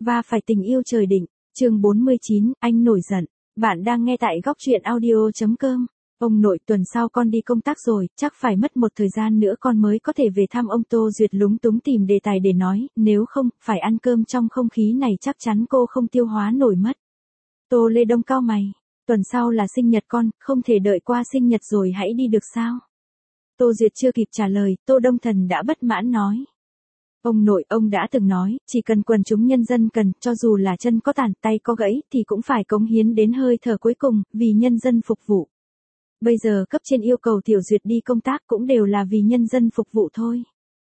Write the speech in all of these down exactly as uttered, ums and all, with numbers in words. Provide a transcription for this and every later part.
và phải tình yêu trời định, chương bốn mươi chín, anh nổi giận. Bạn đang nghe tại góc truyện audio chấm com. Ông nội, tuần sau con đi công tác rồi, chắc phải mất một thời gian nữa con mới có thể về thăm ông. Tô Duyệt lúng túng tìm đề tài để nói, nếu không, phải ăn cơm trong không khí này chắc chắn cô không tiêu hóa nổi mất. Tô Lê Đông cau mày, tuần sau là sinh nhật con, không thể đợi qua sinh nhật rồi hãy đi được sao? Tô Duyệt chưa kịp trả lời, Tô Đông Thần đã bất mãn nói. Ông nội, ông đã từng nói, chỉ cần quần chúng nhân dân cần, cho dù là chân có tàn, tay có gãy, thì cũng phải cống hiến đến hơi thở cuối cùng, vì nhân dân phục vụ. Bây giờ cấp trên yêu cầu Tiểu Duyệt đi công tác cũng đều là vì nhân dân phục vụ thôi.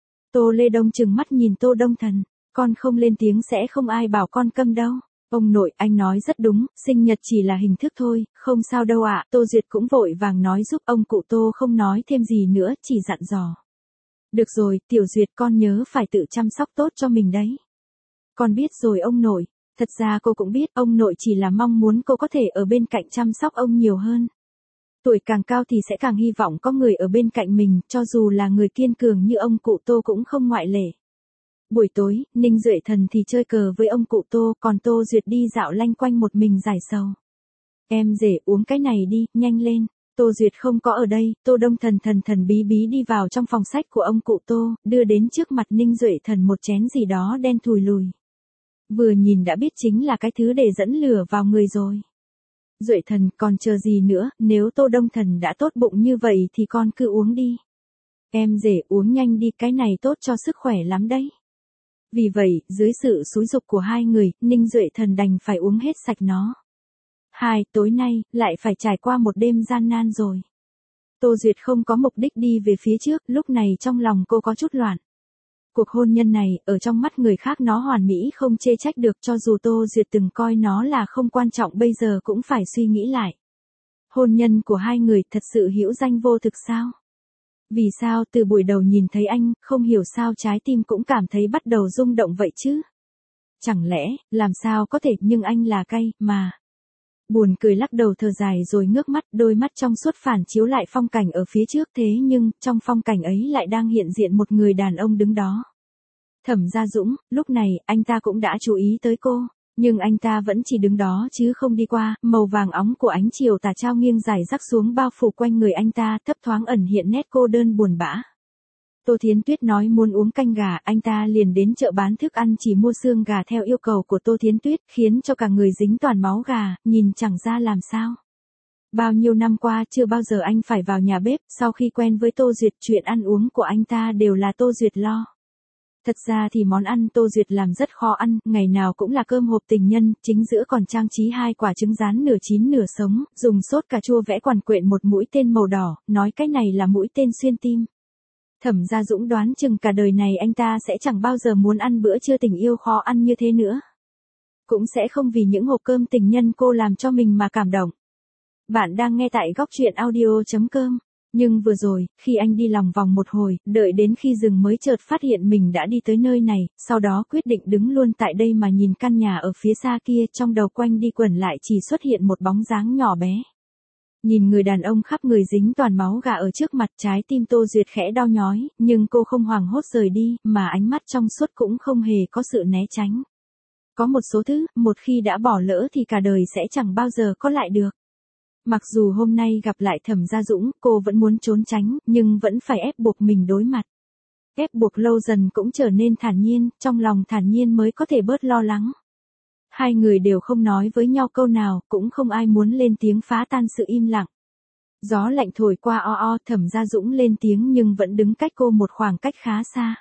Tô Lê Đông trừng mắt nhìn Tô Đông Thần, con không lên tiếng sẽ không ai bảo con câm đâu. Ông nội, anh nói rất đúng, sinh nhật chỉ là hình thức thôi, không sao đâu ạ. Tô Duyệt cũng vội vàng nói giúp ông cụ Tô không nói thêm gì nữa, chỉ dặn dò. Được rồi, Tiểu Duyệt, con nhớ phải tự chăm sóc tốt cho mình đấy. Con biết rồi ông nội, thật ra cô cũng biết, ông nội chỉ là mong muốn cô có thể ở bên cạnh chăm sóc ông nhiều hơn. Tuổi càng cao thì sẽ càng hy vọng có người ở bên cạnh mình, cho dù là người kiên cường như ông cụ Tô cũng không ngoại lệ. Buổi tối, Ninh Duệ Thần thì chơi cờ với ông cụ Tô, còn Tô Duyệt đi dạo lanh quanh một mình giải sầu. Em rể, uống cái này đi, nhanh lên. Tô Duyệt không có ở đây, Tô Đông Thần thần thần bí bí đi vào trong phòng sách của ông cụ Tô, đưa đến trước mặt Ninh Duệ Thần một chén gì đó đen thùi lùi. Vừa nhìn đã biết chính là cái thứ để dẫn lửa vào người rồi. Duệ Thần, còn chờ gì nữa, nếu Tô Đông Thần đã tốt bụng như vậy thì con cứ uống đi. Em rể, uống nhanh đi, cái này tốt cho sức khỏe lắm đấy. Vì vậy, dưới sự xúi giục của hai người, Ninh Duệ Thần đành phải uống hết sạch nó. Hai, tối nay, lại phải trải qua một đêm gian nan rồi. Tô Duyệt không có mục đích đi về phía trước, lúc này trong lòng cô có chút loạn. Cuộc hôn nhân này, ở trong mắt người khác nó hoàn mỹ không chê trách được, cho dù Tô Duyệt từng coi nó là không quan trọng bây giờ cũng phải suy nghĩ lại. Hôn nhân của hai người thật sự hữu danh vô thực sao? Vì sao từ buổi đầu nhìn thấy anh, không hiểu sao trái tim cũng cảm thấy bắt đầu rung động vậy chứ? Chẳng lẽ, làm sao có thể, nhưng anh là cay, mà. Buồn cười lắc đầu thở dài rồi ngước mắt, đôi mắt trong suốt phản chiếu lại phong cảnh ở phía trước, thế nhưng, trong phong cảnh ấy lại đang hiện diện một người đàn ông đứng đó. Thẩm Gia Dũng, lúc này, anh ta cũng đã chú ý tới cô, nhưng anh ta vẫn chỉ đứng đó chứ không đi qua, màu vàng óng của ánh chiều tà trao nghiêng rải rác xuống bao phủ quanh người anh ta, thấp thoáng ẩn hiện nét cô đơn buồn bã. Tô Thiến Tuyết nói muốn uống canh gà, anh ta liền đến chợ bán thức ăn chỉ mua xương gà theo yêu cầu của Tô Thiến Tuyết, khiến cho cả người dính toàn máu gà, nhìn chẳng ra làm sao. Bao nhiêu năm qua chưa bao giờ anh phải vào nhà bếp, sau khi quen với Tô Duyệt chuyện ăn uống của anh ta đều là Tô Duyệt lo. Thật ra thì món ăn Tô Duyệt làm rất khó ăn, ngày nào cũng là cơm hộp tình nhân, chính giữa còn trang trí hai quả trứng rán nửa chín nửa sống, dùng sốt cà chua vẽ quằn quện một mũi tên màu đỏ, nói cái này là mũi tên xuyên tim. Thẩm Gia Dũng đoán chừng cả đời này anh ta sẽ chẳng bao giờ muốn ăn bữa trưa tình yêu khó ăn như thế nữa. Cũng sẽ không vì những hộp cơm tình nhân cô làm cho mình mà cảm động. Bạn đang nghe tại góc truyện audio chấm com. Nhưng vừa rồi, khi anh đi lòng vòng một hồi, đợi đến khi dừng mới chợt phát hiện mình đã đi tới nơi này, sau đó quyết định đứng luôn tại đây mà nhìn căn nhà ở phía xa kia, trong đầu quanh đi quẩn lại chỉ xuất hiện một bóng dáng nhỏ bé. Nhìn người đàn ông khắp người dính toàn máu gà ở trước mặt, trái tim Tô Duyệt khẽ đau nhói, nhưng cô không hoảng hốt rời đi, mà ánh mắt trong suốt cũng không hề có sự né tránh. Có một số thứ, một khi đã bỏ lỡ thì cả đời sẽ chẳng bao giờ có lại được. Mặc dù hôm nay gặp lại Thẩm Gia Dũng, cô vẫn muốn trốn tránh, nhưng vẫn phải ép buộc mình đối mặt. Ép buộc lâu dần cũng trở nên thản nhiên, trong lòng thản nhiên mới có thể bớt lo lắng. Hai người đều không nói với nhau câu nào, cũng không ai muốn lên tiếng phá tan sự im lặng. Gió lạnh thổi qua o o, Thẩm Gia Dũng lên tiếng nhưng vẫn đứng cách cô một khoảng cách khá xa.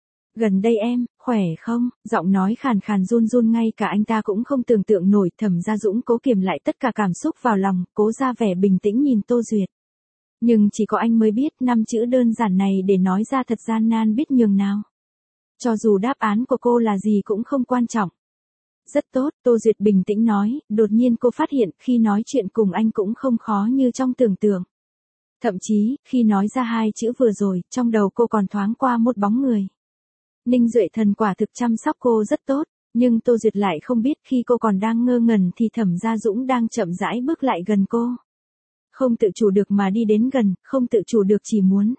Gần đây em, khỏe không? Giọng nói khàn khàn run run, ngay cả anh ta cũng không tưởng tượng nổi. Thẩm Gia Dũng cố kiềm lại tất cả cảm xúc vào lòng, cố ra vẻ bình tĩnh nhìn Tô Duyệt. Nhưng chỉ có anh mới biết năm chữ đơn giản này để nói ra thật gian nan biết nhường nào. Cho dù đáp án của cô là gì cũng không quan trọng. Rất tốt, Tô Duyệt bình tĩnh nói, đột nhiên cô phát hiện khi nói chuyện cùng anh cũng không khó như trong tưởng tượng. Thậm chí, khi nói ra hai chữ vừa rồi, trong đầu cô còn thoáng qua một bóng người. Ninh Duệ Thần quả thực chăm sóc cô rất tốt, nhưng Tô Duyệt lại không biết khi cô còn đang ngơ ngẩn thì Thẩm Gia Dũng đang chậm rãi bước lại gần cô. Không tự chủ được mà đi đến gần, không tự chủ được chỉ muốn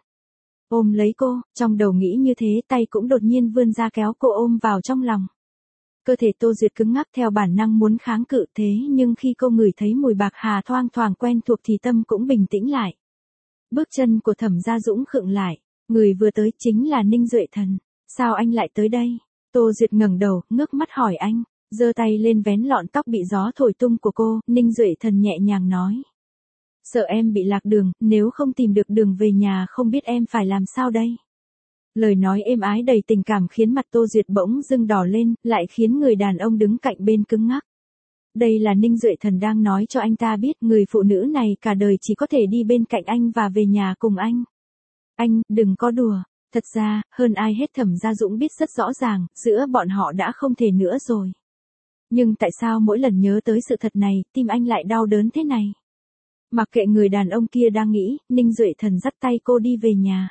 ôm lấy cô, trong đầu nghĩ như thế tay cũng đột nhiên vươn ra kéo cô ôm vào trong lòng. Cơ thể Tô Duyệt cứng ngắc theo bản năng muốn kháng cự, thế nhưng khi cô ngửi thấy mùi bạc hà thoang thoảng quen thuộc thì tâm cũng bình tĩnh lại. Bước chân của Thẩm Gia Dũng khựng lại, người vừa tới chính là Ninh Duệ Thần. Sao anh lại tới đây? Tô Duyệt ngẩng đầu, ngước mắt hỏi anh, giơ tay lên vén lọn tóc bị gió thổi tung của cô, Ninh Duệ Thần nhẹ nhàng nói. Sợ em bị lạc đường, nếu không tìm được đường về nhà không biết em phải làm sao đây? Lời nói êm ái đầy tình cảm khiến mặt Tô Duyệt bỗng dưng đỏ lên, lại khiến người đàn ông đứng cạnh bên cứng ngắc. Đây là Ninh Duệ Thần đang nói cho anh ta biết người phụ nữ này cả đời chỉ có thể đi bên cạnh anh và về nhà cùng anh. Anh, đừng có đùa. Thật ra, hơn ai hết Thẩm Gia Dũng biết rất rõ ràng, giữa bọn họ đã không thể nữa rồi. Nhưng tại sao mỗi lần nhớ tới sự thật này, tim anh lại đau đớn thế này? Mặc kệ người đàn ông kia đang nghĩ, Ninh Duệ Thần dắt tay cô đi về nhà.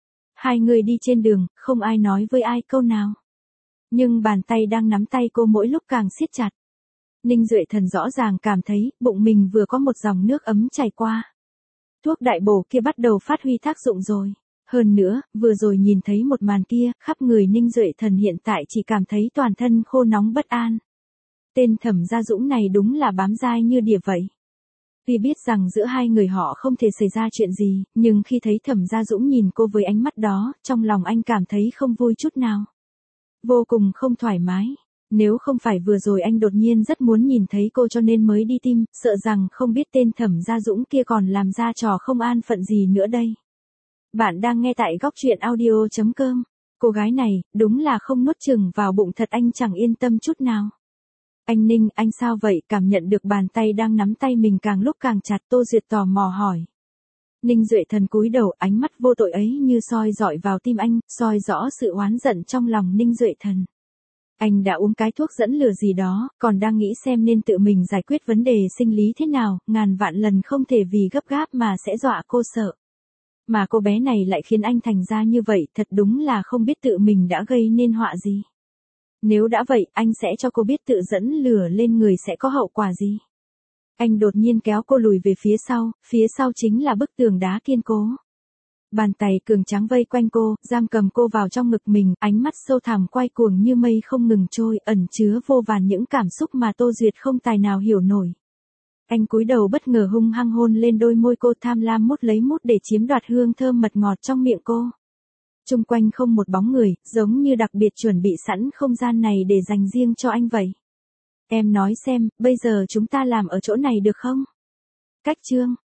Hai người đi trên đường, không ai nói với ai câu nào. Nhưng bàn tay đang nắm tay cô mỗi lúc càng siết chặt. Ninh Duệ Thần rõ ràng cảm thấy, bụng mình vừa có một dòng nước ấm chảy qua. Thuốc đại bổ kia bắt đầu phát huy tác dụng rồi. Hơn nữa, vừa rồi nhìn thấy một màn kia, khắp người Ninh Duệ Thần hiện tại chỉ cảm thấy toàn thân khô nóng bất an. Tên Thẩm Gia Dũng này đúng là bám dai như đỉa vậy. Tuy biết rằng giữa hai người họ không thể xảy ra chuyện gì, nhưng khi thấy Thẩm Gia Dũng nhìn cô với ánh mắt đó, trong lòng anh cảm thấy không vui chút nào. Vô cùng không thoải mái. Nếu không phải vừa rồi anh đột nhiên rất muốn nhìn thấy cô cho nên mới đi tìm, sợ rằng không biết tên Thẩm Gia Dũng kia còn làm ra trò không an phận gì nữa đây. Bạn đang nghe tại góc truyện audio chấm com. Cô gái này, đúng là không nuốt chừng vào bụng thật, anh chẳng yên tâm chút nào. Anh Ninh, anh sao vậy? Cảm nhận được bàn tay đang nắm tay mình càng lúc càng chặt, Tô Duyệt tò mò hỏi. Ninh Duệ Thần cúi đầu, ánh mắt vô tội ấy như soi dọi vào tim anh, soi rõ sự oán giận trong lòng Ninh Duệ Thần. Anh đã uống cái thuốc dẫn lừa gì đó, còn đang nghĩ xem nên tự mình giải quyết vấn đề sinh lý thế nào, ngàn vạn lần không thể vì gấp gáp mà sẽ dọa cô sợ. Mà cô bé này lại khiến anh thành ra như vậy, thật đúng là không biết tự mình đã gây nên họa gì. Nếu đã vậy, anh sẽ cho cô biết tự dẫn lửa lên người sẽ có hậu quả gì. Anh đột nhiên kéo cô lùi về phía sau, phía sau chính là bức tường đá kiên cố. Bàn tay cường tráng vây quanh cô, giam cầm cô vào trong ngực mình, ánh mắt sâu thẳm quay cuồng như mây không ngừng trôi, ẩn chứa vô vàn những cảm xúc mà Tô Duyệt không tài nào hiểu nổi. Anh cúi đầu bất ngờ hung hăng hôn lên đôi môi cô, tham lam mút lấy mút để chiếm đoạt hương thơm mật ngọt trong miệng cô. Chung quanh không một bóng người, giống như đặc biệt chuẩn bị sẵn không gian này để dành riêng cho anh vậy. Em nói xem, bây giờ chúng ta làm ở chỗ này được không? Cách chương